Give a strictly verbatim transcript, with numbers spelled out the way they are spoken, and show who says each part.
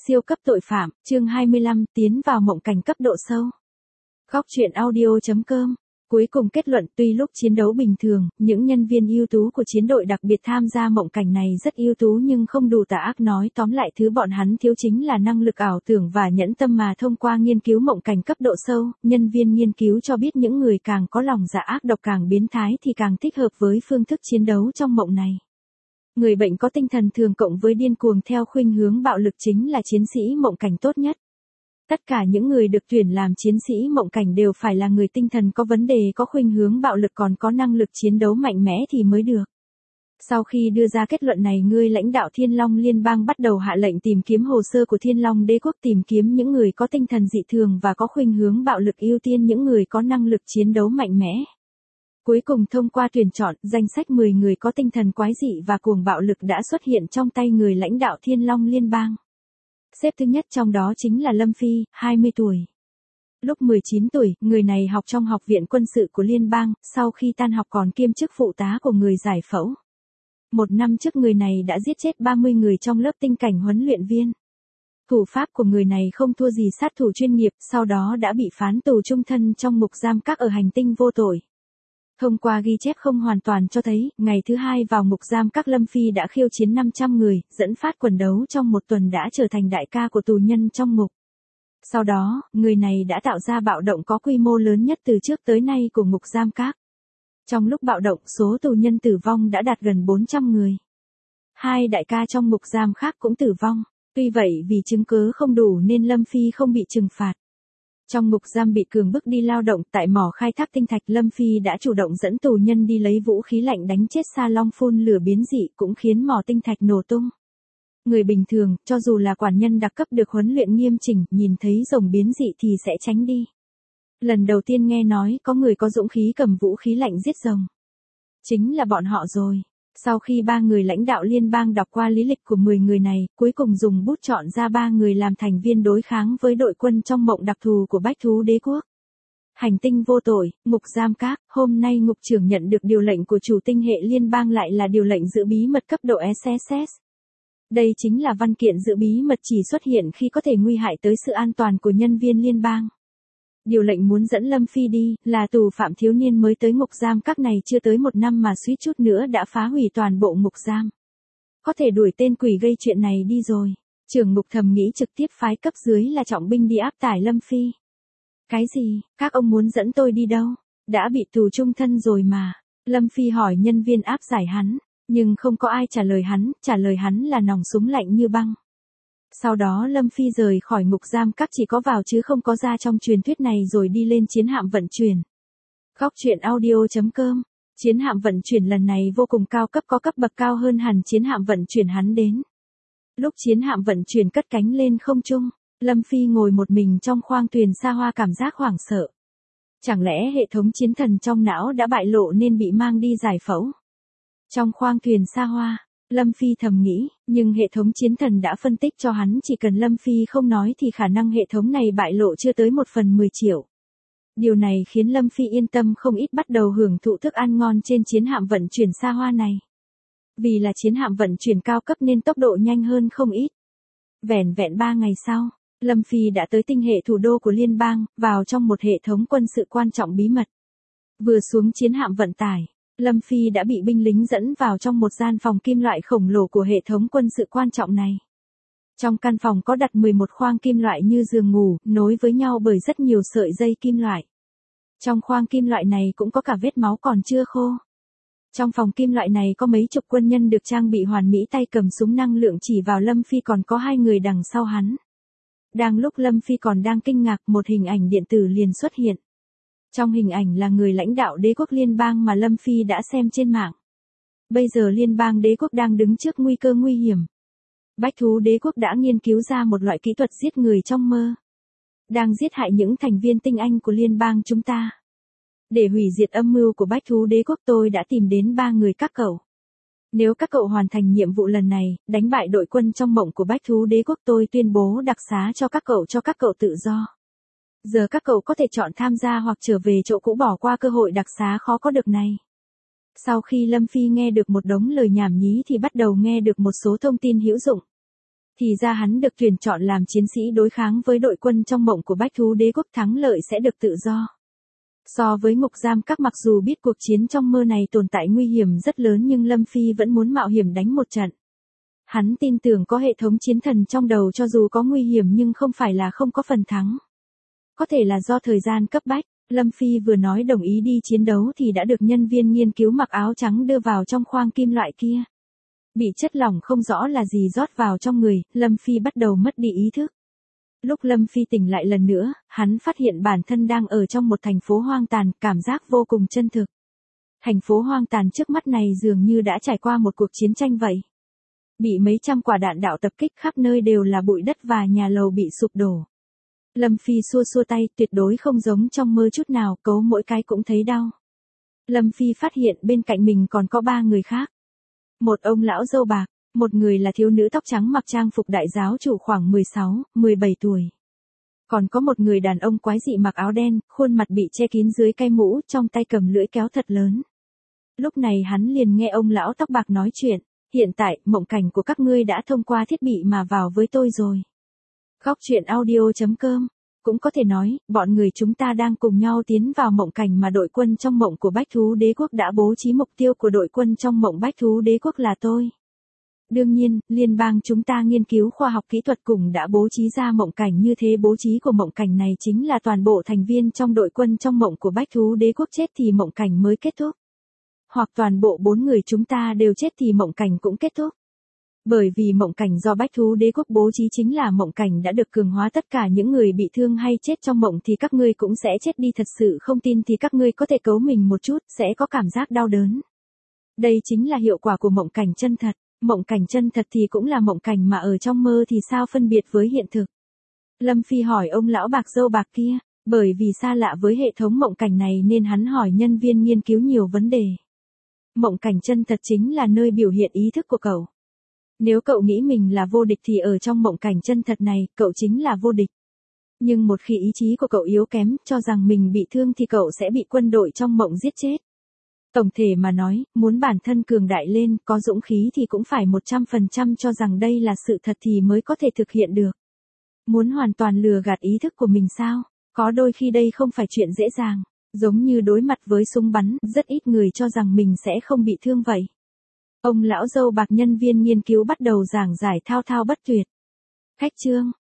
Speaker 1: Siêu cấp tội phạm, chương hai mươi lăm, tiến vào mộng cảnh cấp độ sâu. Góc truyện audio chấm com. Cuối cùng kết luận, tuy lúc chiến đấu bình thường, những nhân viên ưu tú của chiến đội đặc biệt tham gia mộng cảnh này rất ưu tú nhưng không đủ tà ác, nói tóm lại thứ bọn hắn thiếu chính là năng lực ảo tưởng và nhẫn tâm, mà thông qua nghiên cứu mộng cảnh cấp độ sâu, nhân viên nghiên cứu cho biết những người càng có lòng dạ ác độc, càng biến thái thì càng thích hợp với phương thức chiến đấu trong mộng này. Người bệnh có tinh thần thường cộng với điên cuồng theo khuynh hướng bạo lực chính là chiến sĩ mộng cảnh tốt nhất. Tất cả những người được tuyển làm chiến sĩ mộng cảnh đều phải là người tinh thần có vấn đề, có khuynh hướng bạo lực, còn có năng lực chiến đấu mạnh mẽ thì mới được. Sau khi đưa ra kết luận này, người lãnh đạo Thiên Long Liên bang bắt đầu hạ lệnh tìm kiếm hồ sơ của Thiên Long Đế quốc, tìm kiếm những người có tinh thần dị thường và có khuynh hướng bạo lực, ưu tiên những người có năng lực chiến đấu mạnh mẽ. Cuối cùng thông qua tuyển chọn, danh sách mười người có tinh thần quái dị và cuồng bạo lực đã xuất hiện trong tay người lãnh đạo Thiên Long Liên bang. Xếp thứ nhất trong đó chính là Lâm Phi, hai mươi tuổi. Lúc mười chín tuổi, người này học trong học viện quân sự của liên bang, sau khi tan học còn kiêm chức phụ tá của người giải phẫu. Một năm trước người này đã giết chết ba mươi người trong lớp tinh cảnh huấn luyện viên. Thủ pháp của người này không thua gì sát thủ chuyên nghiệp, sau đó đã bị phán tù chung thân trong ngục giam các ở hành tinh vô tội. Thông qua ghi chép không hoàn toàn cho thấy, ngày thứ hai vào ngục giam các, Lâm Phi đã khiêu chiến năm trăm người, dẫn phát quần đấu trong một tuần, đã trở thành đại ca của tù nhân trong ngục. Sau đó, người này đã tạo ra bạo động có quy mô lớn nhất từ trước tới nay của ngục giam các. Trong lúc bạo động, số tù nhân tử vong đã đạt gần bốn trăm người. Hai đại ca trong ngục giam khác cũng tử vong. Tuy vậy vì chứng cứ không đủ nên Lâm Phi không bị trừng phạt. Trong ngục giam bị cường bức đi lao động tại mỏ khai thác tinh thạch, Lâm Phi đã chủ động dẫn tù nhân đi lấy vũ khí lạnh đánh chết Sa Long phun lửa biến dị, cũng khiến mỏ tinh thạch nổ tung. Người bình thường, cho dù là quản nhân đặc cấp được huấn luyện nghiêm chỉnh, nhìn thấy rồng biến dị thì sẽ tránh đi. Lần đầu tiên nghe nói có người có dũng khí cầm vũ khí lạnh giết rồng. Chính là bọn họ rồi. Sau khi ba người lãnh đạo liên bang đọc qua lý lịch của mười người này, cuối cùng dùng bút chọn ra ba người làm thành viên đối kháng với đội quân trong mộng đặc thù của Bách Thú Đế quốc. Hành tinh vô tội, ngục giam các, hôm nay ngục trưởng nhận được điều lệnh của chủ tinh hệ liên bang, lại là điều lệnh giữ bí mật cấp độ ét ét ét. Đây chính là văn kiện giữ bí mật chỉ xuất hiện khi có thể nguy hại tới sự an toàn của nhân viên liên bang. Điều lệnh muốn dẫn Lâm Phi đi, là tù phạm thiếu niên mới tới ngục giam các này chưa tới một năm mà suýt chút nữa đã phá hủy toàn bộ ngục giam. Có thể đuổi tên quỷ gây chuyện này đi rồi. Trưởng ngục thầm nghĩ, trực tiếp phái cấp dưới là trọng binh đi áp tải Lâm Phi. Cái gì, các ông muốn dẫn tôi đi đâu? Đã bị tù chung thân rồi mà. Lâm Phi hỏi nhân viên áp giải hắn, nhưng không có ai trả lời hắn, trả lời hắn là nòng súng lạnh như băng. Sau đó Lâm Phi rời khỏi ngục giam các, chỉ có vào chứ không có ra trong truyền thuyết này, rồi đi lên chiến hạm vận chuyển. Góc truyện audio chấm com. Chiến hạm vận chuyển lần này vô cùng cao cấp, có cấp bậc cao hơn hẳn chiến hạm vận chuyển hắn đến. Lúc chiến hạm vận chuyển cất cánh lên không trung, Lâm Phi ngồi một mình trong khoang thuyền xa hoa, cảm giác hoảng sợ. Chẳng lẽ hệ thống chiến thần trong não đã bại lộ nên bị mang đi giải phẫu? Trong khoang thuyền xa hoa, Lâm Phi thầm nghĩ, nhưng hệ thống chiến thần đã phân tích cho hắn chỉ cần Lâm Phi không nói thì khả năng hệ thống này bại lộ chưa tới một phần mười triệu. Điều này khiến Lâm Phi yên tâm không ít, bắt đầu hưởng thụ thức ăn ngon trên chiến hạm vận chuyển xa hoa này. Vì là chiến hạm vận chuyển cao cấp nên tốc độ nhanh hơn không ít. Vẻn vẹn ba ngày sau, Lâm Phi đã tới tinh hệ thủ đô của liên bang, vào trong một hệ thống quân sự quan trọng bí mật. Vừa xuống chiến hạm vận tải, Lâm Phi đã bị binh lính dẫn vào trong một gian phòng kim loại khổng lồ của hệ thống quân sự quan trọng này. Trong căn phòng có đặt mười một khoang kim loại như giường ngủ, nối với nhau bởi rất nhiều sợi dây kim loại. Trong khoang kim loại này cũng có cả vết máu còn chưa khô. Trong phòng kim loại này có mấy chục quân nhân được trang bị hoàn mỹ, tay cầm súng năng lượng chỉ vào Lâm Phi, còn có hai người đằng sau hắn. Đang lúc Lâm Phi còn đang kinh ngạc, một hình ảnh điện tử liền xuất hiện. Trong hình ảnh là người lãnh đạo đế quốc liên bang mà Lâm Phi đã xem trên mạng. Bây giờ liên bang đế quốc đang đứng trước nguy cơ nguy hiểm. Bách Thú Đế quốc đã nghiên cứu ra một loại kỹ thuật giết người trong mơ. Đang giết hại những thành viên tinh anh của liên bang chúng ta. Để hủy diệt âm mưu của Bách Thú Đế quốc, tôi đã tìm đến ba người các cậu. Nếu các cậu hoàn thành nhiệm vụ lần này, đánh bại đội quân trong mộng của Bách Thú Đế quốc, tôi tuyên bố đặc xá cho các cậu, cho các cậu tự do. Giờ các cậu có thể chọn tham gia hoặc trở về chỗ cũ, bỏ qua cơ hội đặc xá khó có được này. Sau khi Lâm Phi nghe được một đống lời nhảm nhí thì bắt đầu nghe được một số thông tin hữu dụng. Thì ra hắn được tuyển chọn làm chiến sĩ đối kháng với đội quân trong mộng của Bách Thú Đế Quốc, thắng lợi sẽ được tự do. So với ngục giam các, mặc dù biết cuộc chiến trong mơ này tồn tại nguy hiểm rất lớn nhưng Lâm Phi vẫn muốn mạo hiểm đánh một trận. Hắn tin tưởng có hệ thống chiến thần trong đầu, cho dù có nguy hiểm nhưng không phải là không có phần thắng. Có thể là do thời gian cấp bách, Lâm Phi vừa nói đồng ý đi chiến đấu thì đã được nhân viên nghiên cứu mặc áo trắng đưa vào trong khoang kim loại kia. Bị chất lỏng không rõ là gì rót vào trong người, Lâm Phi bắt đầu mất đi ý thức. Lúc Lâm Phi tỉnh lại lần nữa, hắn phát hiện bản thân đang ở trong một thành phố hoang tàn, cảm giác vô cùng chân thực. Thành phố hoang tàn trước mắt này dường như đã trải qua một cuộc chiến tranh vậy. Bị mấy trăm quả đạn đạo tập kích, khắp nơi đều là bụi đất và nhà lầu bị sụp đổ. Lâm Phi xua xua tay, tuyệt đối không giống trong mơ chút nào, cấu mỗi cái cũng thấy đau. Lâm Phi phát hiện bên cạnh mình còn có ba người khác. Một ông lão râu bạc, một người là thiếu nữ tóc trắng mặc trang phục đại giáo chủ khoảng mười sáu, mười bảy tuổi. Còn có một người đàn ông quái dị mặc áo đen, khuôn mặt bị che kín dưới cái mũ, trong tay cầm lưỡi kéo thật lớn. Lúc này hắn liền nghe ông lão tóc bạc nói chuyện, hiện tại, mộng cảnh của các ngươi đã thông qua thiết bị mà vào với tôi rồi. Góc truyện audio chấm com. Cũng có thể nói, bọn người chúng ta đang cùng nhau tiến vào mộng cảnh mà đội quân trong mộng của Bách Thú Đế Quốc đã bố trí. Mục tiêu của đội quân trong mộng Bách Thú Đế Quốc là tôi. Đương nhiên, liên bang chúng ta nghiên cứu khoa học kỹ thuật cùng đã bố trí ra mộng cảnh như thế. Bố trí của mộng cảnh này chính là toàn bộ thành viên trong đội quân trong mộng của Bách Thú Đế Quốc chết thì mộng cảnh mới kết thúc. Hoặc toàn bộ bốn người chúng ta đều chết thì mộng cảnh cũng kết thúc. Bởi vì mộng cảnh do Bách Thú Đế Quốc bố trí chính là mộng cảnh đã được cường hóa, tất cả những người bị thương hay chết trong mộng thì các ngươi cũng sẽ chết đi. Thật sự không tin thì các ngươi có thể cấu mình một chút, sẽ có cảm giác đau đớn. Đây chính là hiệu quả của mộng cảnh chân thật. Mộng cảnh chân thật thì cũng là mộng cảnh mà ở trong mơ thì sao phân biệt với hiện thực? Lâm Phi hỏi ông lão bạc râu bạc kia, bởi vì xa lạ với hệ thống mộng cảnh này nên hắn hỏi nhân viên nghiên cứu nhiều vấn đề. Mộng cảnh chân thật chính là nơi biểu hiện ý thức của cậu. Nếu cậu nghĩ mình là vô địch thì ở trong mộng cảnh chân thật này, cậu chính là vô địch. Nhưng một khi ý chí của cậu yếu kém, cho rằng mình bị thương thì cậu sẽ bị quân đội trong mộng giết chết. Tổng thể mà nói, muốn bản thân cường đại lên, có dũng khí thì cũng phải một trăm phần trăm cho rằng đây là sự thật thì mới có thể thực hiện được. Muốn hoàn toàn lừa gạt ý thức của mình sao? Có đôi khi đây không phải chuyện dễ dàng. Giống như đối mặt với súng bắn, rất ít người cho rằng mình sẽ không bị thương vậy. Ông lão râu bạc nhân viên nghiên cứu bắt đầu giảng giải thao thao bất tuyệt. Khách chương,